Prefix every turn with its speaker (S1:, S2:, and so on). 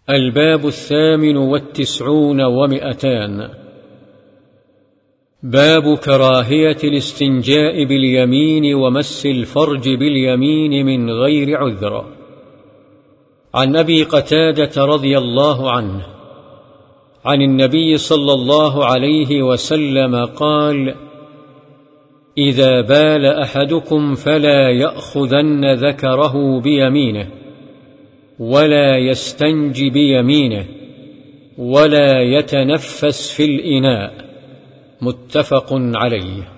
S1: الباب 98 و200. باب كراهية الاستنجاء باليمين ومس الفرج باليمين من غير عذر. عن أبي قتادة رضي الله عنه عن النبي صلى الله عليه وسلم قال: إذا بال أحدكم فلا يأخذن ذكره بيمينه ولا يستنج بيمينه ولا يتنفس في الإناء. متفق عليه.